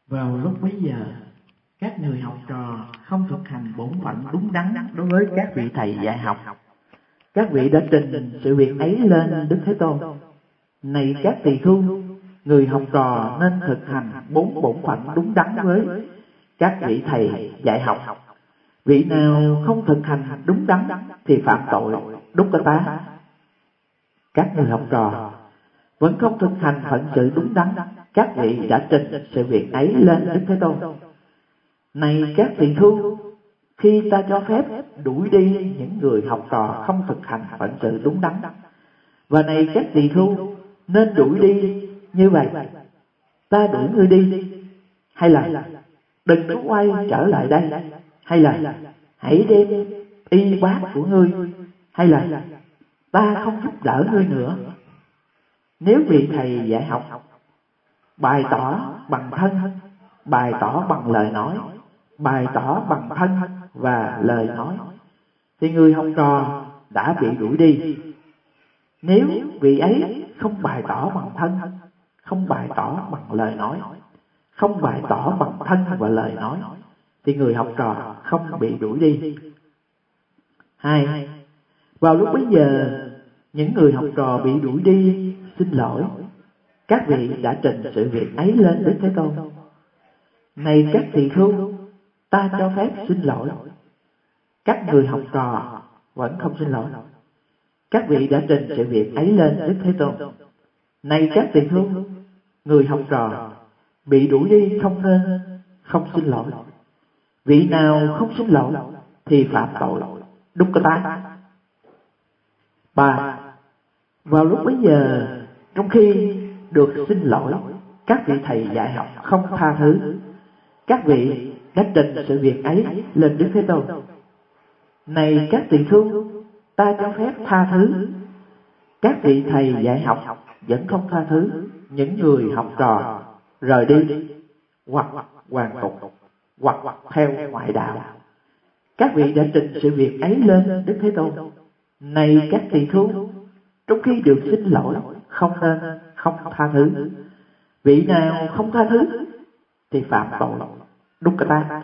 Vào lúc bấy giờ, các người học trò không thực hành bổn phận đúng đắn đối với các vị thầy dạy học. Các vị đã trình sự việc ấy lên Đức Thế Tôn. Này các tỳ khưu, người học trò nên thực hành bốn bổn phận đúng đắn với các vị thầy dạy học. Vị nào không thực hành đúng đắn thì phạm tội Dukkata. Các người học trò vẫn không thực hành phận sự đúng đắn, các vị đã trình sự việc ấy lên Đức Thế Tôn. Này các tỳ khưu, khi ta cho phép đuổi đi những người học trò không thực hành phận sự đúng đắn, và này các tỳ khưu nên đuổi đi như vậy, ta đuổi ngươi đi, hay là đừng có quay trở lại đây, hay là hãy đem y bát của ngươi, hay là ta không giúp đỡ ngươi nữa. Nếu vị thầy dạy học bày tỏ bằng thân, bày tỏ bằng lời nói, bày tỏ bằng thân và lời nói, thì người học trò đã bị đuổi đi. Nếu vị ấy không bày tỏ bằng thân, không bày tỏ bằng lời nói, không bày tỏ bằng thân và lời nói, thì người học trò không bị đuổi đi. 2. Vào lúc bấy giờ, những người học trò bị đuổi đi xin lỗi. Các vị đã trình sự việc ấy lên Đức Thế Tôn. Này các tỳ khưu, ta cho phép xin lỗi. Các người học trò vẫn không xin lỗi. Các vị đã trình sự việc ấy lên Đức Thế Tôn. Này các tỳ khưu, người học trò bị đuổi đi không nên không xin lỗi. Vị nào không xin lỗi thì phạm tội Dukkata. 3. Vào lúc bấy giờ, trong khi được xin lỗi, các vị thầy dạy học không tha thứ. Các vị đã trình sự việc ấy lên Đức Thế Tôn. Này các tỳ khưu, ta cho phép tha thứ. Các vị thầy dạy học vẫn không tha thứ những người học trò rời đi, hoặc hoàn tục, hoặc theo ngoại đạo. Các vị đã trình sự việc ấy lên Đức Thế Tôn. Này các tỳ khưu, trong khi được xin lỗi không nên không tha thứ. Vị nào không tha thứ thì phạm tội Dukkata.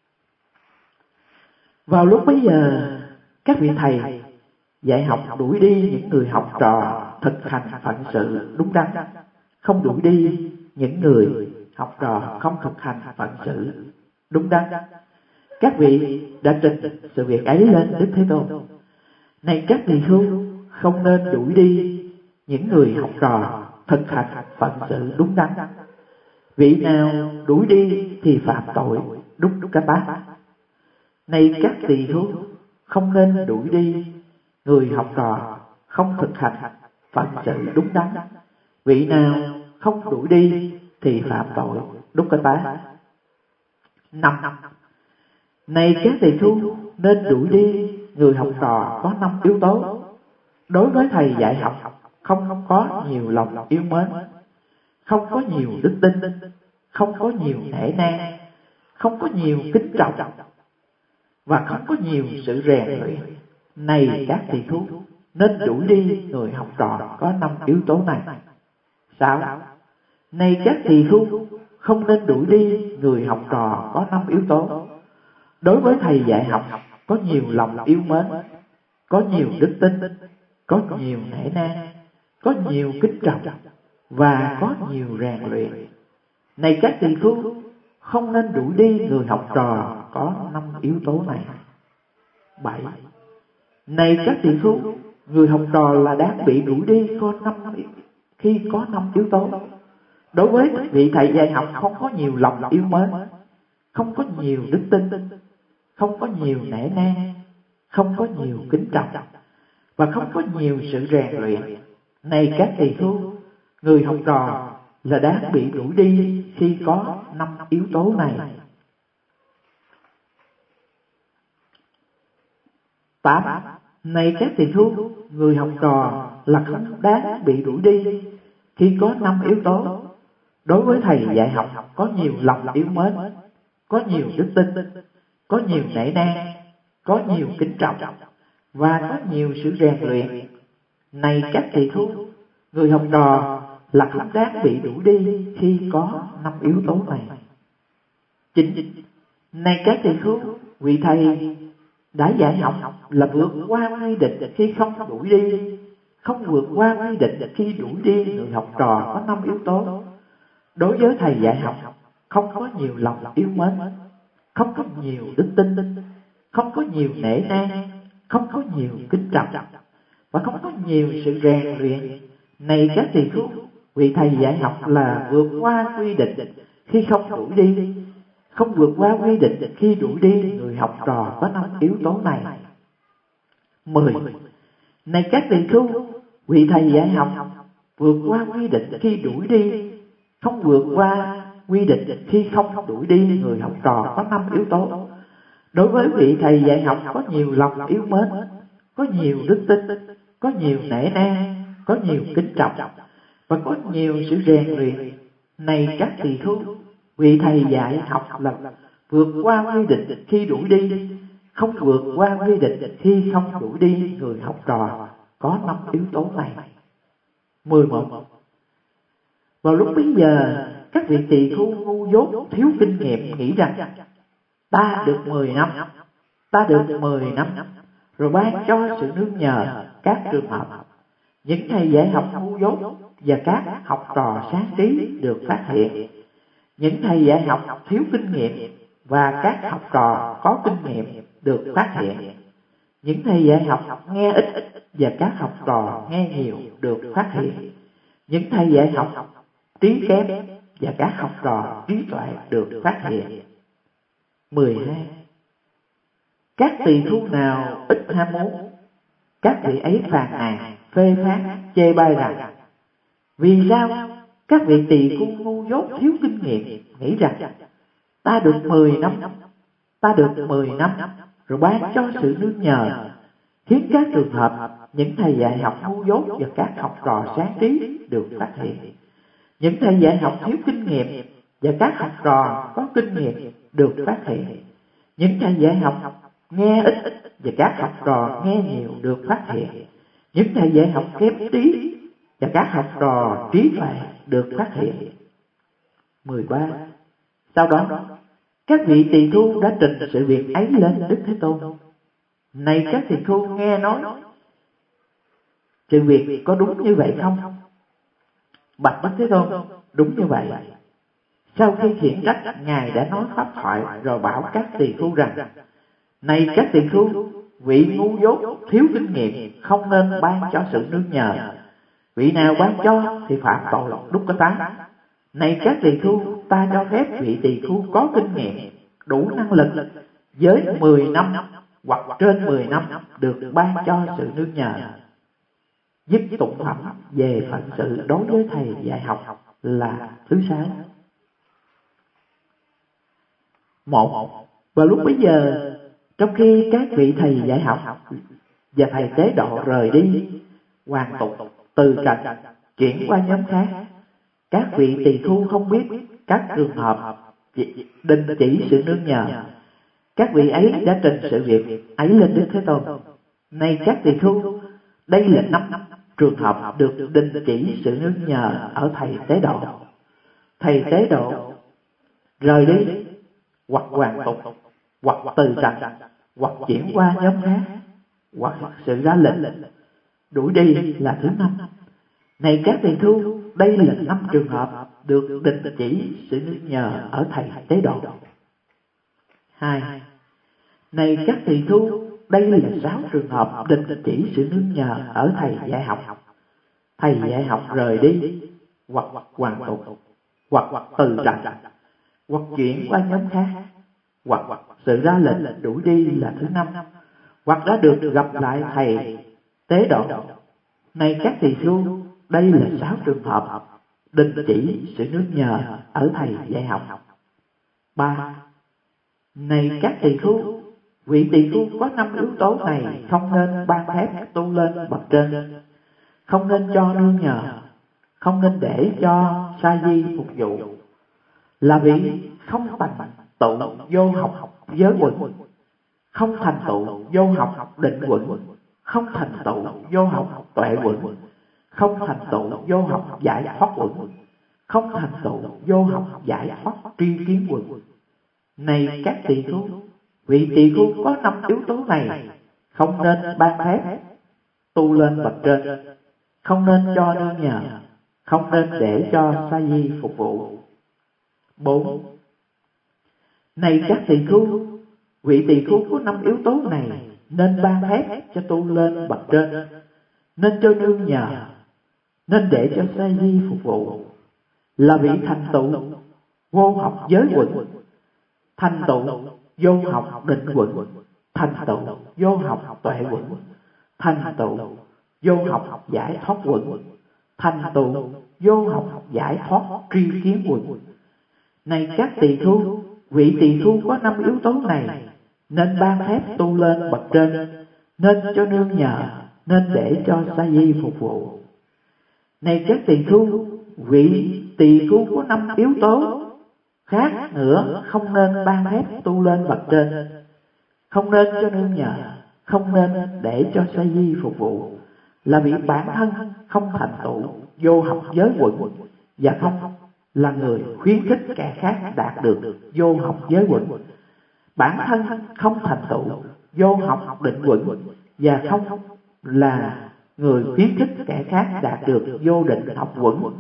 Vào lúc bấy giờ, các vị thầy dạy học đuổi đi những người học trò thực hành phận sự đúng đắn, không đuổi đi những người học trò không thực hành phận sự đúng đắn. Các vị đã trình sự việc ấy lên Đức Thế Tôn. Này các tỳ khưu, không nên đuổi đi những người học trò thực hành phận sự đúng đắn. Vị nào đuổi đi thì phạm tội Dukkata. Này các tỳ khưu, không nên đuổi đi người học trò không thực hành phận sự đúng đắn. Vị nào không đuổi đi thì phạm tội Dukkata. 5. Này các tỳ khưu, nên đuổi đi người học trò có 5 yếu tố. Đối với thầy dạy học, không có nhiều lòng yêu mến, không có nhiều đức tin, không có nhiều nể nang, không có nhiều kính trọng, và không có nhiều sự rèn luyện. Này các tỳ khưu, nên đuổi đi người học trò có 5 yếu tố này. 6. Này các tỳ khưu, không nên đuổi đi người học trò có 5 yếu tố. Đối với thầy dạy học có nhiều lòng yêu mến, có nhiều đức tin, có nhiều nể nang, có nhiều kính trọng, và có nhiều rèn luyện. Này các tỳ khưu, không nên đuổi đi người học trò có 5 yếu tố này. 7. Này các tỳ khưu, người học trò là đáng bị đuổi đi khi có 5 yếu tố. Đối với vị thầy dạy học không có nhiều lòng yêu mến, không có nhiều đức tin, không có nhiều nể nang, không có nhiều kính trọng, và không có nhiều sự rèn luyện. Này các tỳ khưu, người học trò là đáng bị đuổi đi khi có 5 yếu tố này. 8. Này các tỳ khưu, người học trò là không đáng bị đuổi đi khi có 5 yếu tố. Đối với thầy dạy học có nhiều lòng yêu mến, có nhiều đức tin, có nhiều nể nang, có nhiều kính trọng, và có nhiều sự rèn luyện. Này các tỳ khưu, người học trò là không đáng bị đuổi đi khi có 5 yếu tố này. Chính này các thầy thuốc, vị thầy đã dạy học là vượt qua quy định khi không đuổi đi, không vượt qua quy định khi đuổi đi người học trò có 5 yếu tố. Đối với thầy dạy học, không có nhiều lòng yêu mến, không có nhiều đức tin, không có nhiều nể nang, không có nhiều kính trọng, và không có nhiều sự rèn luyện. Này các thầy thuốc, vị thầy dạy học là vượt qua quy định khi không đuổi đi, không vượt qua quy định khi đuổi đi người học trò có 5 yếu tố này. 10. Này các thầy thuốc, vị thầy dạy học vượt qua quy định khi đuổi đi, không vượt qua quy định khi không đuổi đi người học trò có 5 yếu tố. Đối với vị thầy dạy học có nhiều lòng yêu mến, có nhiều đức tin, có nhiều nể nang, có nhiều kính trọng, và có nhiều sự rèn luyện. Này các thầy thuốc, vị thầy dạy học là vượt qua quy định khi đuổi đi, không vượt qua quy định khi không đuổi đi người học trò có 5 yếu tố này. 11. Vào lúc bấy giờ, các vị tỳ khưu ngu dốt thiếu kinh nghiệm nghĩ rằng ta được 10 năm, ta được 10 năm, rồi ban cho sự nương nhờ các trường hợp. Những thầy dạy học ngu dốt và các học trò sáng trí được phát hiện. Những thầy dạy học thiếu kinh nghiệm và các học trò có kinh nghiệm được phát hiện. Những thầy dạy học nghe ít và các học trò nghe nhiều được phát hiện. Những thầy dạy học trí kém và các học trò trí tuệ được phát hiện. 12. Các tỳ khưu nào ít ham muốn, các vị ấy phàn nàn, phê phán, chê bai rằng: vì sao các vị tỳ khưu ngu dốt thiếu kinh nghiệm nghĩ rằng ta được 10 năm, ta được 10 năm, rồi ban cho sự nương nhờ, khiến các trường hợp những thầy dạy học ngu dốt và các học trò sáng trí được phát hiện. Những thầy dạy học thiếu kinh nghiệm và các học trò có kinh nghiệm được phát hiện. Những thầy dạy học nghe ít và các học trò nghe nhiều được phát hiện. Những thầy dạy học kém trí và các học trò trí tuệ được phát hiện. 13. Sau đó, các vị tỳ khưu đã trình sự việc ấy lên Đức Thế Tôn. Này các tỳ khưu nghe nói, sự việc có đúng như vậy không? Bạch Đức Thế Tôn, đúng như vậy. Sau khi khiển trách, Ngài đã nói pháp thoại rồi bảo các tỳ khưu rằng: này các tỳ khưu, vị ngu dốt thiếu kinh nghiệm không nên ban cho sự nương nhờ. Vị nào ban cho thì phạm tội đúc cái tán. Này các tỳ khưu, ta cho phép vị tỳ khưu có kinh nghiệm, đủ năng lực, với 10 năm hoặc trên 10 năm được ban cho sự nương nhờ. Dứt tụng phẩm về phận sự đối với thầy dạy học là thứ 6. 1. Vào lúc bấy giờ, trong khi các vị thầy dạy học và thầy tế độ rời đi, hoàn tục từ trạch chuyển qua nhóm khác, các vị tỳ khưu không biết các trường hợp đình chỉ sự nương nhờ. Các vị ấy đã trình sự việc ấy lên Đức Thế Tôn. Này các tỳ khưu, đây là 5 trường hợp được đình chỉ sự nương nhờ ở thầy tế độ. Thầy tế độ rời đi, hoặc hoàn tục, hoặc từ trạch, hoặc chuyển qua nhóm khác, hoặc sự ra lệnh đuổi đi là thứ 5. Này các tỳ khưu, đây là 5 trường hợp được đình chỉ sự nương nhờ ở thầy tế độ. 2. Này các tỳ khưu, đây là 6 trường hợp đình chỉ sự nương nhờ ở thầy dạy học. Thầy dạy học rời đi, hoặc hoàn tục, hoặc từ trạch, hoặc chuyển qua nhóm khác, hoặc sự ra lệnh đuổi đi là thứ 5, hoặc đã được gặp lại thầy tế độ. Này các tỳ khưu, đây là 6 trường hợp đình chỉ sự nương nhờ ở thầy dạy học. 3. Này các tỳ khưu, vị tỳ khưu có 5 yếu tố này không nên ban phép tu lên bậc trên, không nên cho nương nhờ, không nên để cho sa di phục vụ, là vị không thành tựu vô học giới quận, không thành tựu vô học định quận, không thành tựu vô học tuệ quận, không thành tựu vô học giải thoát quận, không thành tựu vô học giải thoát tri kiến quận. Này các tỳ khưu, vị tỳ khưu có 5 yếu tố này, không nên ban phép tu lên bậc trên, không nên cho nương nhờ, không nên để cho sa di phục vụ. 4. Này các tỳ khưu, vị tỳ khưu có 5 yếu tố này, nên ban phép cho tu lên bậc trên, nên cho nương nhờ, nên để cho sa di phục vụ, là vị thành tựu vô học giới quận, thành tựu vô học định quận, thành tựu vô học tuệ quận, thành tựu vô học giải thoát quận, thành tựu vô học giải thoát tri kiến quận. Này các tỳ khưu, vị tỳ khưu có 5 yếu tố này, nên ban phép tu lên bậc trên, nên cho nương nhờ, nên để cho sa di phục vụ. Này các tỳ khưu, vị tỳ khưu có 5 yếu tố khác nữa, không nên ban phép tu lên bậc trên, không nên cho nương nhờ, không nên để cho sa di phục vụ, là vị bản thân không thành tựu vô học giới quận, và không là người khuyến khích kẻ khác đạt được vô học giới quận. Bản thân không thành tựu vô học định quận, và không là người khuyến khích kẻ khác đạt được vô định học quận.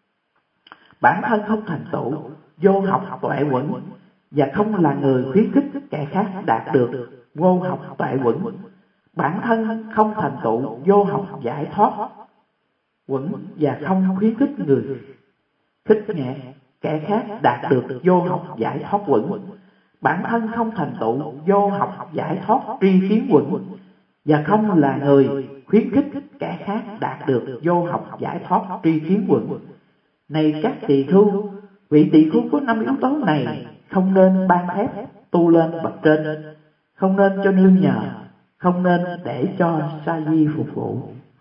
Bản thân không thành tựu vô học tuệ quận, và không là người khuyến khích kẻ khác đạt được vô học tuệ quận. Bản thân không thành tựu vô học giải thoát quận, và không khuyến khích người khích nghệ kẻ khác đạt được vô học giải thoát quận. Bản thân không thành tựu vô học giải thoát tri kiến quận, và không là người khuyến khích kẻ khác đạt được vô học giải thoát tri kiến quận. Này các tỳ khưu, vị tỳ khưu có 5 yếu tố này, không nên ban phép tu lên bậc trên, không nên cho nương nhờ, không nên để cho sa di phục vụ.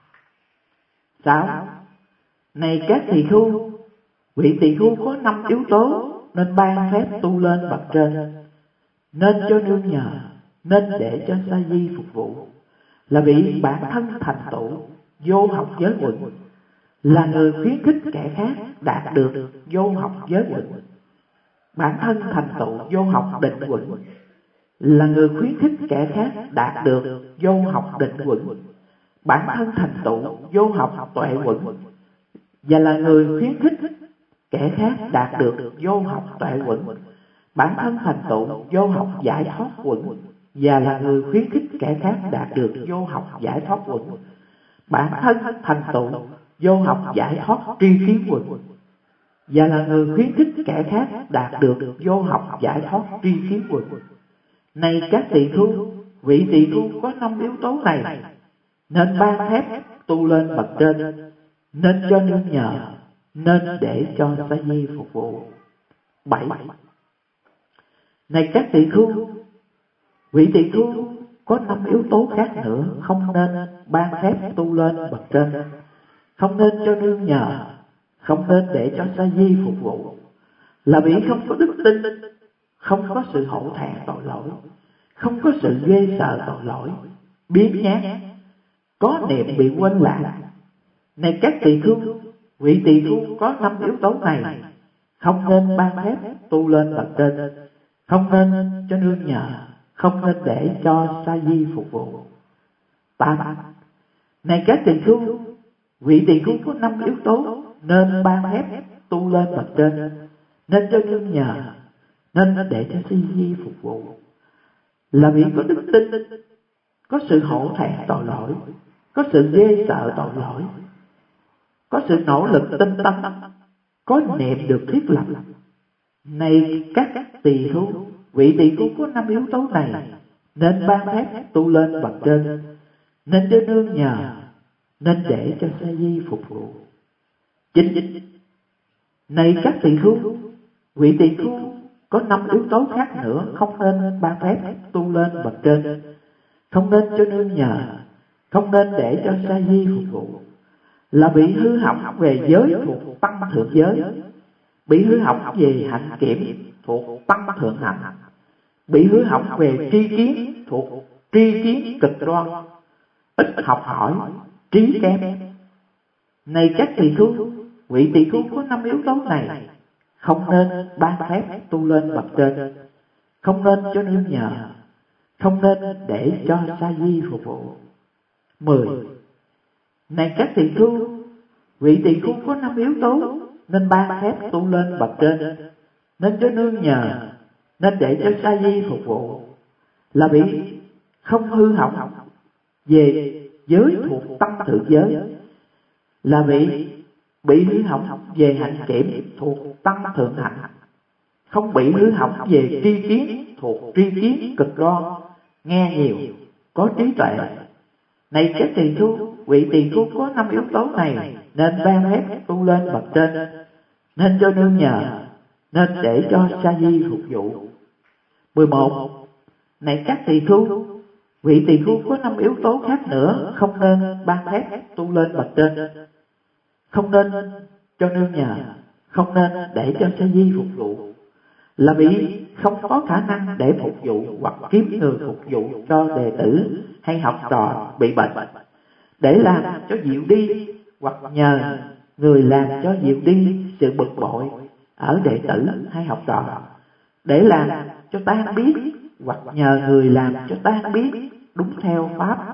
6. Này các tỳ khưu, vị tỳ khưu có 5 yếu tố nên ban phép tu lên bậc trên, nên cho nương nhờ, nên để cho sa di phục vụ, là vị bản thân thành tựu vô học giới quận, là người khuyến khích kẻ khác đạt được vô học giới quận. Bản thân thành tựu vô học định quận, là người khuyến khích kẻ khác đạt được vô học định quận. Bản thân thành tựu vô học tuệ quận, và là người khuyến khích kẻ khác đạt được vô học tuệ quận. Bản thân thành tựu vô học giải thoát quận, và là người khuyến khích kẻ khác đạt được vô học giải thoát quận. Bản thân thành tựu vô học giải thoát tri kiến quận, và là người khuyến khích kẻ khác đạt được vô học giải thoát tri kiến quận. Này các tỳ khưu, vị tỳ khưu có 5 yếu tố này, nên ban phép tu lên bậc trên, nên cho nương nhờ, nên để cho sa di phục vụ. 7. Này các tỳ khưu, vị tỳ khưu có 5 yếu tố khác nữa, không nên ban phép tu lên bậc trên, không nên cho nương nhờ, không nên để cho sa di phục vụ, là vị không có đức tin, không có sự hổ thẹn tội lỗi, không có sự ghê sợ tội lỗi, biếng nhác, có niệm bị quên lãng. Này các tỳ khưu, vị tỳ khưu có 5 yếu tố này, không nên ban phép tu lên bậc trên, không nên cho nương nhờ, không nên để cho sa di phục vụ. 8. Này các tỳ khưu, vị tỳ khưu có 5 yếu tố nên ban phép tu lên bậc trên, nên cho nương nhờ, nên để cho sa di phục vụ, là vị có đức tin, có sự hổ thẹn tội lỗi, có sự ghê sợ tội lỗi, có sự nỗ lực tinh tấn, có niệm được thiết lập. Này các tỳ khưu, vị tỳ khưu có 5 yếu tố này, nên ban phép tu lên bậc trên, nên cho nương nhờ, nên để cho sa di phục vụ. 9. Này các tỳ khưu, vị tỳ khưu có 5 yếu tố khác nữa, không nên ban phép tu lên bậc trên, không nên cho nương nhờ, không nên để cho sa di phục vụ, là bị hư hỏng về giới thuộc tăng thượng giới, bị hư hỏng về hạnh kiểm thuộc tăng thượng hạnh, bị hư hỏng về tri kiến thuộc tri kiến cực đoan, ít học hỏi, trí kém. Này các tỳ khưu, vị tỳ khưu có 5 yếu tố này, không nên ban phép tu lên bậc trên, không nên cho nương nhờ, không nên để cho sa di phục vụ. 10. Này các tỳ khưu, vị tỳ khưu có 5 yếu tố nên ban phép tu lên bậc trên, nên cho nương nhờ, nên để cho sa di phục vụ, là bị không hư hỏng về giới thuộc tăng thượng giới, là bị hư hỏng về hạnh kiểm thuộc tăng thượng hạnh, không bị hư hỏng về tri kiến thuộc tri kiến cực đoan, nghe nhiều, có trí tuệ. Này các tỳ khưu, vị tỳ khưu có 5 yếu tố này nên ban phép tu lên bậc trên, nên cho nương nhờ, nên để cho sa di phục vụ. 11. Này các tỳ khưu, vị tỳ khưu có 5 yếu tố khác nữa không nên ban phép tu lên bậc trên, không nên cho nương nhờ, không nên để cho sa di phục vụ, là vì không có khả năng để phục vụ hoặc kiếm người phục vụ cho đệ tử hay học trò bị bệnh, để làm cho dịu đi hoặc nhờ người làm cho dịu đi sự bực bội ở đệ tử hay học trò, để làm cho tan biết hoặc nhờ người làm cho tan biết đúng theo pháp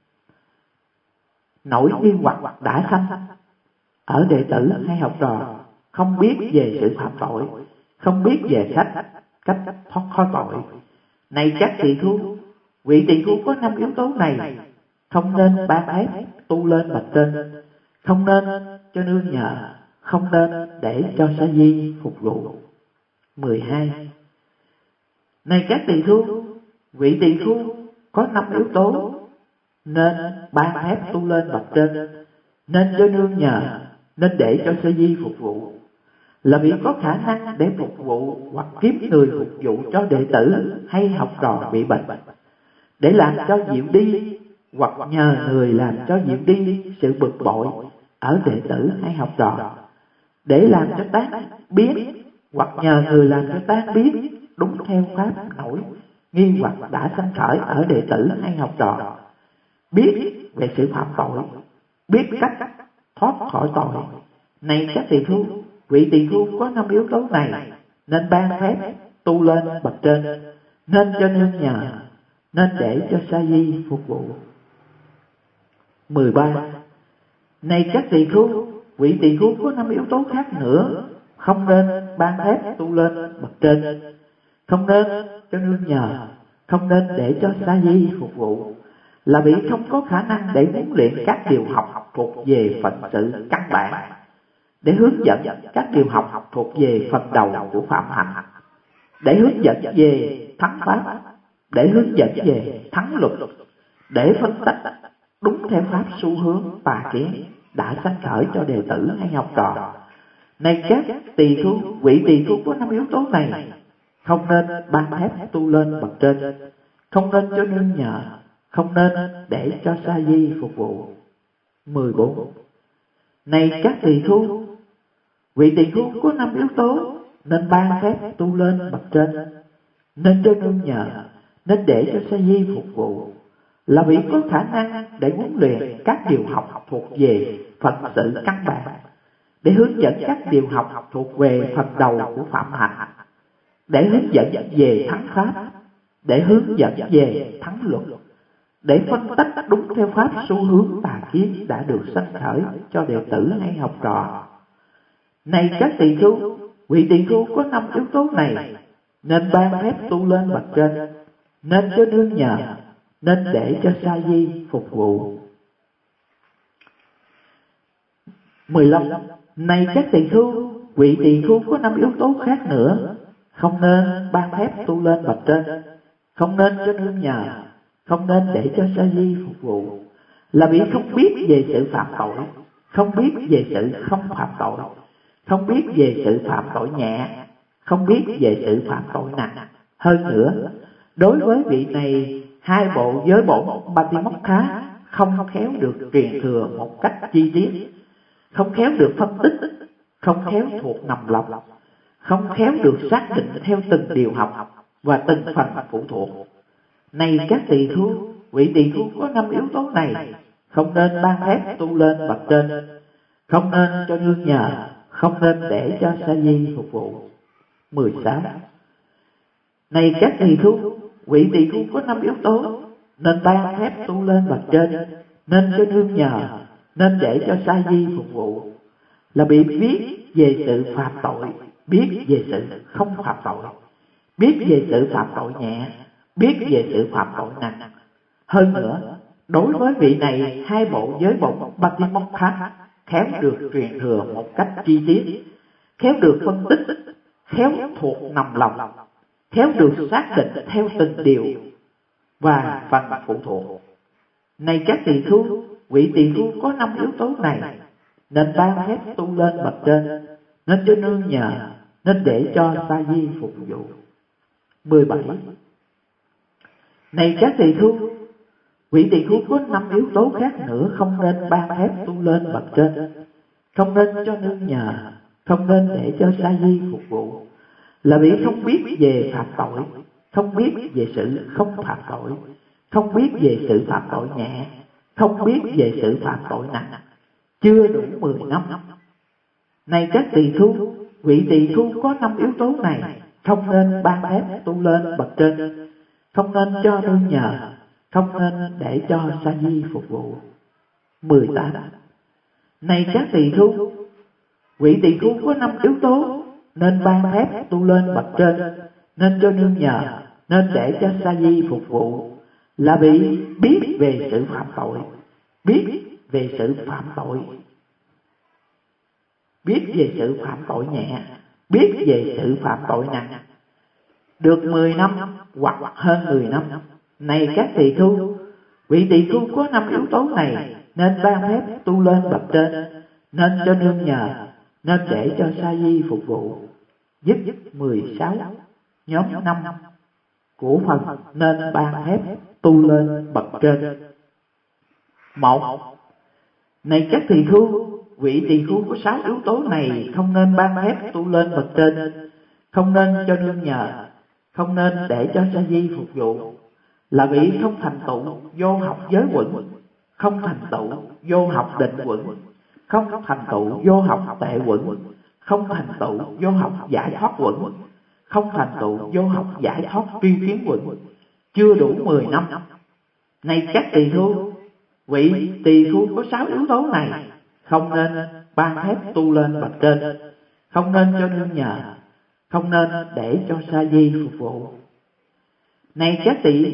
nổi nghi hoặc đã sanh ở đệ tử hay học trò, không biết về sự phạm tội, không biết về cách thoát khỏi tội. Này các tỳ khưu, vị tỳ khưu có 5 yếu tố này không nên ban phép tu lên bậc trên, không nên cho nương nhờ, không nên để cho sa di phục vụ. 12. Này các tỳ khưu, vị tỳ khưu có 5 yếu tố nên ban phép tu lên bậc trên, nên cho nương nhờ, nên để cho sa di phục vụ, là vì có khả năng để phục vụ hoặc kiếm người phục vụ cho đệ tử hay học trò bị bệnh, để làm cho dịu đi hoặc nhờ người làm cho dịu đi sự bực bội ở đệ tử hay học trò, để làm cho tán biết hoặc nhờ người làm cho tán biết đúng theo pháp nổi nghi hoặc đã sanh khởi ở đệ tử hay học trò, biết về sự phạm tội, biết cách thoát khỏi tội. Này các tỳ khưu, vị tỳ khưu có 5 yếu tố này nên ban phép tu lên bậc trên, nên cho nương nhờ, nên để cho sa di phục vụ. 13. Này các tỳ khưu, vị tỳ khưu có 5 yếu tố khác nữa không nên ban phép tu lên bậc trên, không nên cho nương nhờ, không nên để cho sa di phục vụ, là vì không có khả năng để huấn luyện các điều học thuộc về phận sự căn bản, để hướng dẫn các điều học thuộc về phần đầu của phạm hạnh, để hướng dẫn về thắng pháp, để hướng dẫn về thắng luật, để phân tích đúng theo pháp xu hướng tà kiến đã sanh khởi cho đệ tử hay học trò. Này các tỳ khưu, vị tỳ khưu có 5 yếu tố này không nên ban phép tu lên bậc trên, không nên cho nương nhờ, không nên để cho sa di phục vụ. 14. Này các tỳ khưu, vị tỳ khưu có 5 yếu tố nên ban phép tu lên bậc trên, nên cho nương nhờ, nên để cho sa di phục vụ, là vì có khả năng để huấn luyện các điều học thuộc về phận sự căn bản, để hướng dẫn các điều học thuộc về phần đầu của phạm hạnh, để hướng dẫn về thắng pháp, để hướng dẫn về thắng luật, để phân tích đúng theo pháp xu hướng tà kiến đã được sanh khởi cho đệ tử hay học trò. Này các tỳ khưu, vị tỳ khưu có 5 yếu tố này nên ban phép tu lên bậc trên, nên cho nương nhờ, nên để cho sa di phục vụ. 15. Này các tỳ khưu, vị tỳ khưu có 5 yếu tố khác nữa không nên ban phép tu lên bậc trên, không nên cho nương nhờ, không nên để cho sa di phục vụ, là vì không biết về sự phạm tội, không biết về sự không phạm tội, không biết về sự phạm tội nhẹ, không biết về sự phạm tội nặng. Hơn nữa, đối với vị này, 2 bộ giới bổn Patimokkha không khéo được truyền thừa một cách chi tiết, không khéo được phân tích, không khéo thuộc nằm lòng, không khéo được xác định theo từng điều học và từng phần phụ thuộc. Này các tỳ khưu, vị tỳ khưu có 5 yếu tố này không nên ban phép tu lên bậc trên, không nên cho nương nhờ, không nên để cho sa di phục vụ. 16. Này các tỳ khưu, vị tỳ khưu có 5 yếu tố, nên ban phép tu lên bậc trên, nên cho nương nhờ, nên để cho sa di phục vụ, là bị biết về sự phạm tội, biết về sự không phạm tội, biết về sự phạm tội nhẹ, biết về sự phạm tội nặng. Hơn nữa, đối với vị này, 2 bộ giới bổn Patimokkha khéo được truyền thừa một cách chi tiết, khéo được phân tích, khéo thuộc nằm lòng, khéo được xác định theo từng điều và phần phụ thuộc. Này các tỳ khưu, vị tỳ khưu có 5 yếu tố này, nên ban phép tu lên bậc trên, nên cho nương nhờ, nên để cho sa di phục vụ. 17. Này các tỳ khưu, vị tỳ khưu có 5 yếu tố khác nữa không nên ban phép tu lên bậc trên, không nên cho nương nhờ, không nên để cho sa di phục vụ, là vì không biết về phạm tội, không biết về sự không phạm tội, không biết về sự phạm tội nhẹ, không biết về sự phạm tội nặng, chưa đủ 10 năm. Này các tỳ khưu, vị tỳ khưu có 5 yếu tố này không nên ban phép tu lên bậc trên, không nên cho nương nhờ, không nên để cho sa di phục vụ. 18. Này các tỳ khưu, vị tỳ khưu có 5 yếu tố, nên ban phép tu lên bậc trên, nên cho nương nhờ, nên để cho sa di phục vụ, là bị biết về sự phạm tội, biết về sự phạm tội, biết về sự phạm tội nhẹ, biết về sự phạm tội nặng, được 10 năm hoặc hơn 10 năm. Này các tỳ khưu, vị tỳ khưu có 5 yếu tố này, nên ban phép tu lên bậc trên, nên cho nương nhờ, nên để cho sa di phục vụ. Dứt 16 nhóm 5 của phần nên ban phép tu lên bậc trên. 1. Này các tỳ khưu, vị tỳ khưu có 6 yếu tố này không nên ban phép tu lên bậc trên, không nên cho nương nhờ, không nên để cho sa di phục vụ, là vị không thành tựu vô học giới quẩn, không thành tựu vô học định quẩn, không thành tựu vô học tệ quẩn, không thành tựu vô học giải thoát quẩn, không thành tựu vô học giải thoát tri kiến quẩn, chưa đủ 10 năm. Này các tỳ khưu, vị tỳ khưu có 6 yếu tố này không nên ban phép tu lên bậc trên, không nên cho nương nhờ, không nên để cho sa di phục vụ. Này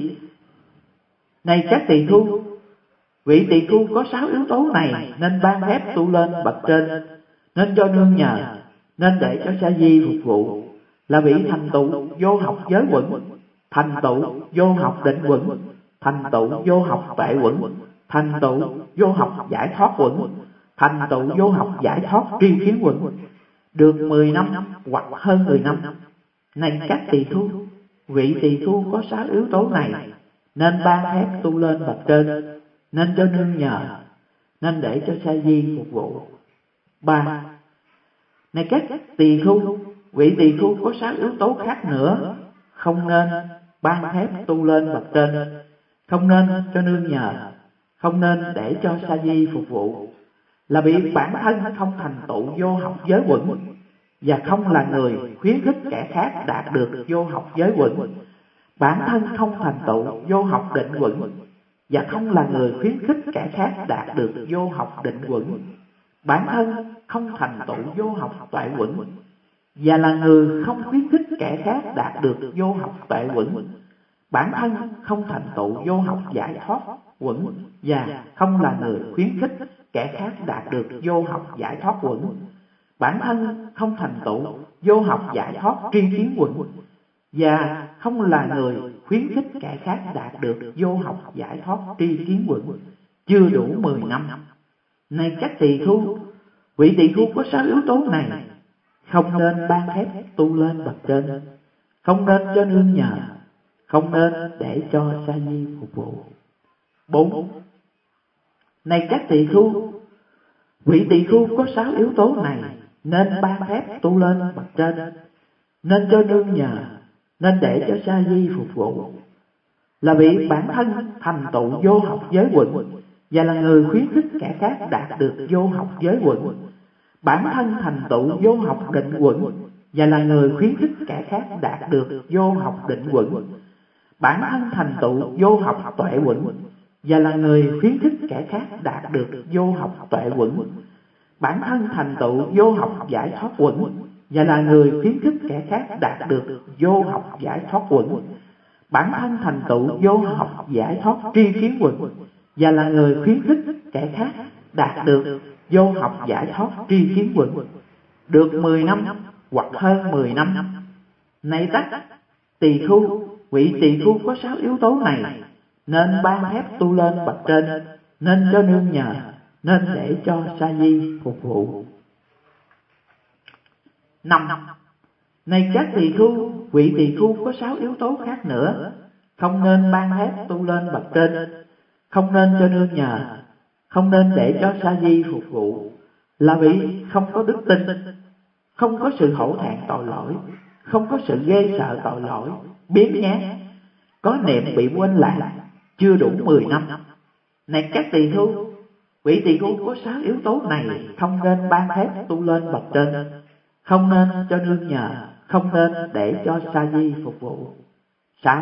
các tỳ khưu, vị tỳ khưu có 6 yếu tố này nên ban phép tu lên bậc trên, nên cho nương nhờ, nên để cho sa di phục vụ, là vị thành tựu vô học giới quẩn, thành tựu vô học định quẩn, thành tựu vô học tệ quẩn, thành tựu vô học giải thoát quẩn, thành tựu vô học giải thoát tri kiến quẩn, được 10 năm hoặc hơn 10 năm. Này các tỳ khưu, vị tỳ khưu có 6 yếu tố này nên ban phép tu lên bậc trên, nên cho nương nhờ, nên để cho sa di phục vụ. 3. Này các tỳ khưu, vị tỳ khưu có 6 yếu tố khác nữa không nên ban phép tu lên bậc trên, không nên cho nương nhờ, không nên để cho sa di phục vụ, là bị bản thân không thành tựu vô học giới quẩn, và không là người khuyến khích kẻ khác đạt được vô học giới quẩn, bản thân không thành tựu vô học định quẩn, và không là người khuyến khích kẻ khác đạt được vô học định quẩn, bản thân không thành tựu vô học tuệ quẩn, và là người không khuyến khích kẻ khác đạt được vô học tuệ quẩn, bản thân không thành tựu vô học giải thoát quẩn, và không là người khuyến khích kẻ khác đạt được vô học giải thoát quẩn, bản thân không thành tựu vô học giải thoát tri kiến quẩn, và không là người khuyến khích kẻ khác đạt được vô học giải thoát tri kiến quẩn, chưa đủ 10 năm. Này các tỳ khưu, vị tỳ khưu có 6 yếu tố này không nên ban phép tu lên bậc trên, không nên cho nương nhờ, không nên để cho sa di phục vụ. 4. Này các tỳ khưu, vị tỳ khưu có 6 yếu tố này nên ban phép tu lên bậc trên, nên cho nương nhờ, nên để cho sa di phục vụ, là vị bản thân thành tựu vô học giới quẩn, và là người khuyến khích kẻ khác đạt được vô học giới quẩn, bản thân thành tựu vô học định quẩn, và là người khuyến khích kẻ khác đạt được vô học định quẩn. Bản thân thành tựu vô học tuệ quẩn và là người khuyến khích kẻ khác đạt được vô học tuệ quẩn. Bản thân thành tựu vô học giải thoát quẩn và là người khuyến khích kẻ khác đạt được vô học giải thoát quẩn. Bản thân thành tựu vô học giải thoát tri kiến quẩn và là người khuyến khích kẻ khác đạt được vô học giải thoát tri kiến quẩn. Được 10 năm hoặc hơn 10 năm. Này tất tỳ khu, vị tỳ khu có 6 yếu tố này, nên ban phép tu lên bậc trên, nên cho nương nhờ, nên để cho sa di phục vụ. 5. Này các tỳ khu, vị tỳ khu có 6 yếu tố khác nữa, không nên ban phép tu lên bậc trên, không nên cho nương nhờ, không nên để cho sa di phục vụ, là vì không có đức tin, không có sự hổ thẹn tội lỗi, không có sự ghê sợ tội lỗi, biếng nhác, có niệm bị quên lạc, chưa đủ 10 năm. Này các tỳ khu, vị tỳ khu có 6 yếu tố này, không nên ban phép tu lên bậc trên, không nên cho nương nhờ, không nên để cho sa di phục vụ. 6.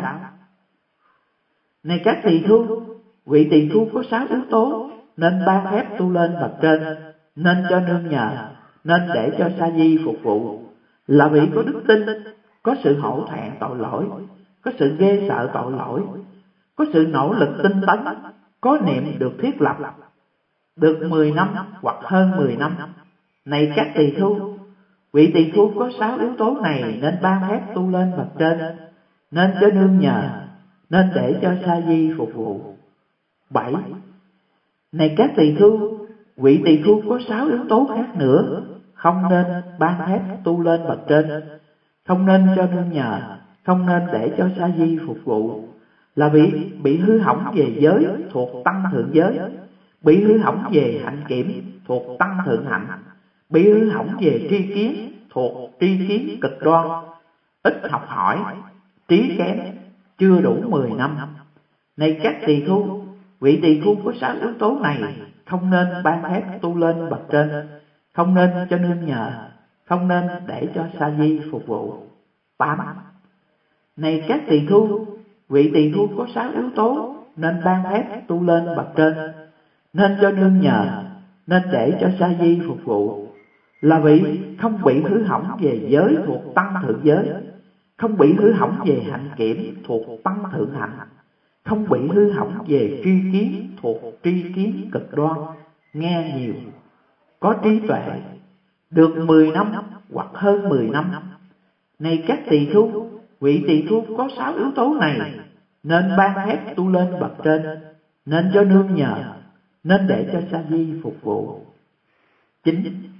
Này các tỳ khu, vị tỳ khu có 6 yếu tố, nên ban phép tu lên bậc trên, nên cho nương nhờ, nên để cho sa di phục vụ, là vì có đức tin, có sự hổ thẹn tội lỗi, có sự ghê sợ tội lỗi, có sự nỗ lực tinh tấn, có niệm được thiết lập, được 10 năm hoặc hơn 10 năm. Này các tỳ khu, vị tỳ khu có 6 yếu tố này, nên ban phép tu lên bậc trên, nên cho nương nhờ, nên để cho sa di phục vụ. 7. Này các tỳ khu, vị tỳ khu có 6 yếu tố khác nữa, không nên ban phép tu lên bậc trên, không nên cho nương nhờ, không nên để cho sa di phục vụ, là bị hư hỏng về giới thuộc tăng thượng giới, bị hư hỏng về hạnh kiểm thuộc tăng thượng hạnh, bị hư hỏng về tri kiến thuộc tri kiến cực đoan, ít học hỏi, trí kém, chưa đủ 10 năm. Này các tỳ khu, vị tỳ khu có 6 yếu tố này, không nên ban phép tu lên bậc trên, không nên cho nương nhờ, không nên để cho sa di phục vụ. 8. Này các tỳ khu, vị tỳ khu có 6 yếu tố, nên ban phép tu lên bậc trên, nên cho nương nhờ, nên để cho sa di phục vụ, là vì không bị hư hỏng về giới thuộc tăng thượng giới, không bị hư hỏng về hạnh kiểm thuộc tăng thượng hạnh, không bị hư hỏng về tri kiến thuộc tri kiến cực đoan, nghe nhiều, có trí tuệ, được 10 năm hoặc hơn 10 năm. Này các tỳ khu, vị tỳ khu có 6 yếu tố này, nên ban phép tu lên bậc trên, nên cho nương nhờ, nên để cho sa di phục vụ. 9.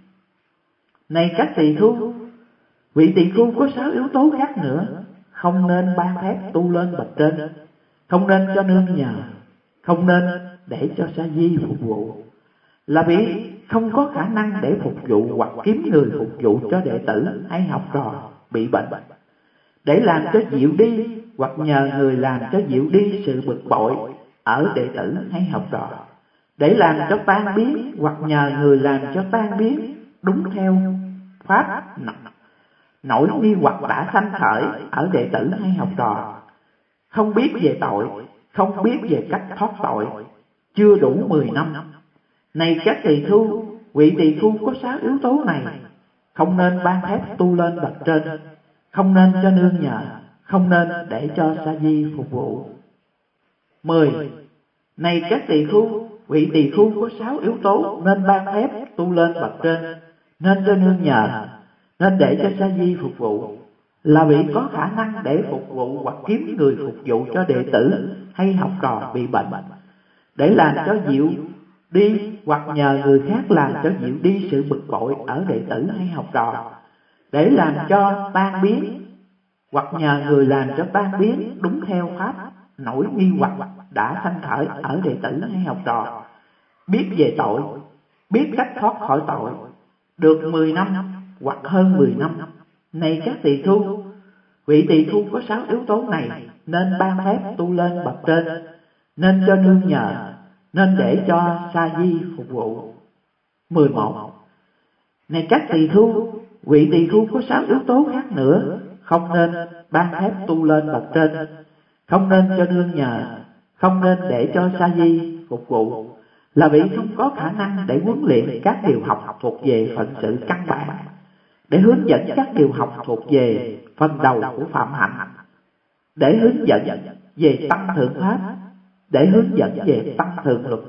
Này các tỳ khu, vị tỳ khu có 6 yếu tố khác nữa, không nên ban phép tu lên bậc trên, không nên cho nương nhờ, không nên để cho sa di phục vụ, là vì không có khả năng để phục vụ hoặc kiếm người phục vụ cho đệ tử hay học trò bị bệnh, để làm cho dịu đi hoặc nhờ người làm cho dịu đi sự bực bội ở đệ tử hay học trò, để làm cho tan biến hoặc nhờ người làm cho tan biến đúng theo pháp nỗi nghi hoặc đã sanh khởi ở đệ tử hay học trò, không biết về tội, không biết về cách thoát tội, chưa đủ 10 năm. Này các tỳ khu, vị tỳ khu có 6 yếu tố này, không nên ban phép tu lên bậc trên, không nên cho nương nhờ, không nên để cho sa di phục vụ. 10. Này các tỳ khu, vị tỳ khu có 6 yếu tố, nên ban phép tu lên bậc trên, nên cho nương nhờ, nên để cho sa di phục vụ, là vì có khả năng để phục vụ hoặc kiếm người phục vụ cho đệ tử hay học trò bị bệnh, để làm cho dịu đi hoặc nhờ người khác làm cho dịu đi sự bực bội ở đệ tử hay học trò, để làm cho tan biến hoặc nhờ người làm cho tan biến đúng theo pháp nỗi nghi hoặc đã sanh khởi ở đệ tử hay học trò, biết về tội, biết cách thoát khỏi tội, được 10 năm hoặc hơn 10 năm. Này các tỳ khu, vị tỳ khu có 6 yếu tố này, nên ban phép tu lên bậc trên, nên cho nương nhờ, nên để cho sa di phục vụ. 11. Này các tỳ khu, Vị tỳ khưu có 6 yếu tố khác nữa, không nên ban thép tu lên bậc trên, không nên cho nương nhờ, không nên để cho sa di phục vụ, là vị không có khả năng để huấn luyện các điều học thuộc về phận sự căn bản, để hướng dẫn các điều học thuộc về phần đầu của phạm hạnh, để hướng dẫn về tăng thượng pháp, để hướng dẫn về tăng thượng luật,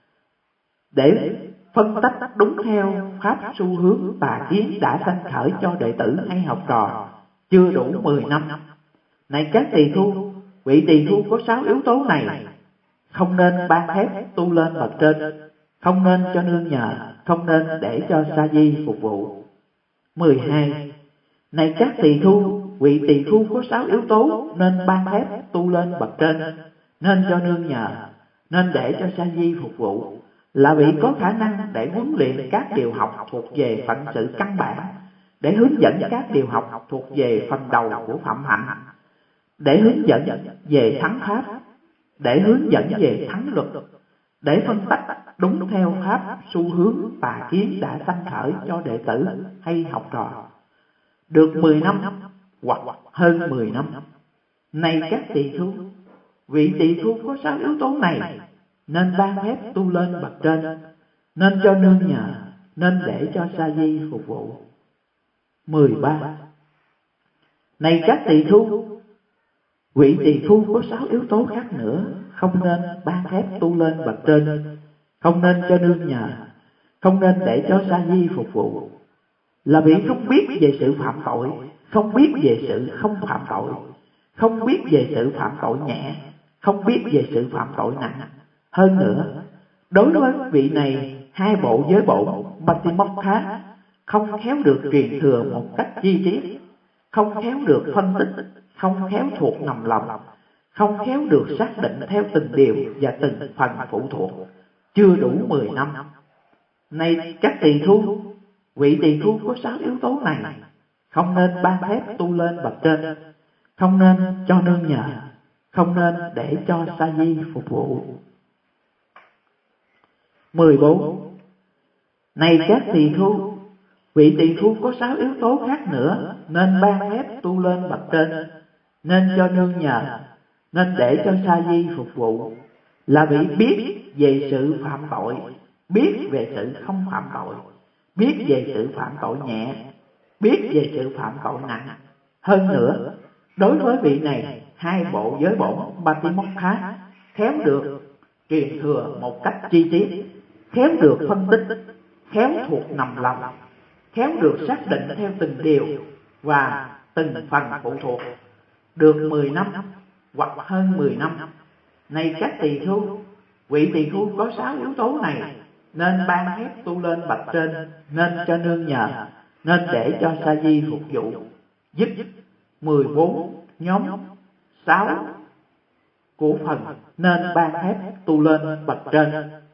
để phân tách đúng theo pháp xu hướng tà kiến đã sanh khởi cho đệ tử hay học trò chưa đủ 10 năm. Này các tỳ khưu, vị tỳ khưu có 6 yếu tố này, không nên ban thép tu lên bậc trên, không nên cho nương nhờ, không nên để cho sa di phục vụ. 12. Này các tỳ khưu, vị tỳ khưu có 6 yếu tố nên ban thép tu lên bậc trên, nên cho nương nhờ, nên để cho sa di phục vụ, là vị có khả năng để huấn luyện các điều học thuộc về phận sự căn bản, để hướng dẫn các điều học thuộc về phần đầu của phạm hạnh, để hướng dẫn về thắng pháp, để hướng dẫn về thắng luật, để phân tách đúng theo pháp xu hướng tà kiến đã sanh khởi cho đệ tử hay học trò được 10 năm hoặc hơn 10 năm. Này các tỳ khưu, vị tỳ khưu có 6 yếu tố này nên ban thép tu lên bậc trên, nên cho nương nhờ, nên để cho sa di phục vụ. 13. Này các tỳ khưu, vị tỳ khưu có 6 yếu tố khác nữa, không nên ban thép tu lên bậc trên, không nên cho nương nhờ, không nên để cho sa di phục vụ, là vị không biết về sự phạm tội, không biết về sự không phạm tội, không biết về sự phạm tội nhẹ, không biết về sự phạm tội nặng. Hơn nữa, đối với vị này, 2 bộ giới bổn Patimokkha không khéo được truyền thừa một cách chi tiết, không khéo được phân tích, không khéo thuộc nằm lòng, không khéo được xác định theo từng điều và từng phần phụ thuộc, chưa đủ 10 năm. Này các tỳ khưu, vị tỳ khưu có 6 yếu tố này, không nên ban thép tu lên bậc trên, không nên cho nương nhờ, không nên để cho sa di phục vụ. 14. Này các tỳ khưu, vị tỳ khưu có 6 yếu tố khác nữa nên ban thép tu lên bậc trên, nên cho nương nhờ, nên để cho sa di phục vụ, là vị biết về sự phạm tội, biết về sự không phạm tội, biết về sự phạm tội nhẹ, biết về sự phạm tội nặng. Hơn nữa, đối với vị này, 2 bộ giới bổn Patimokkha khéo được truyền thừa một cách chi tiết, khéo được phân tích, khéo thuộc nằm lòng, khéo được xác định theo từng điều và từng phần phụ thuộc, được 10 năm hoặc hơn 10 năm. Này các tỳ khưu, vị tỳ khưu có 6 yếu tố này nên ban thép tu lên bậc trên, nên cho nương nhờ, nên để cho sa di phục vụ. Dứt 14 nhóm 6 của phần nên ban thép tu lên bậc trên.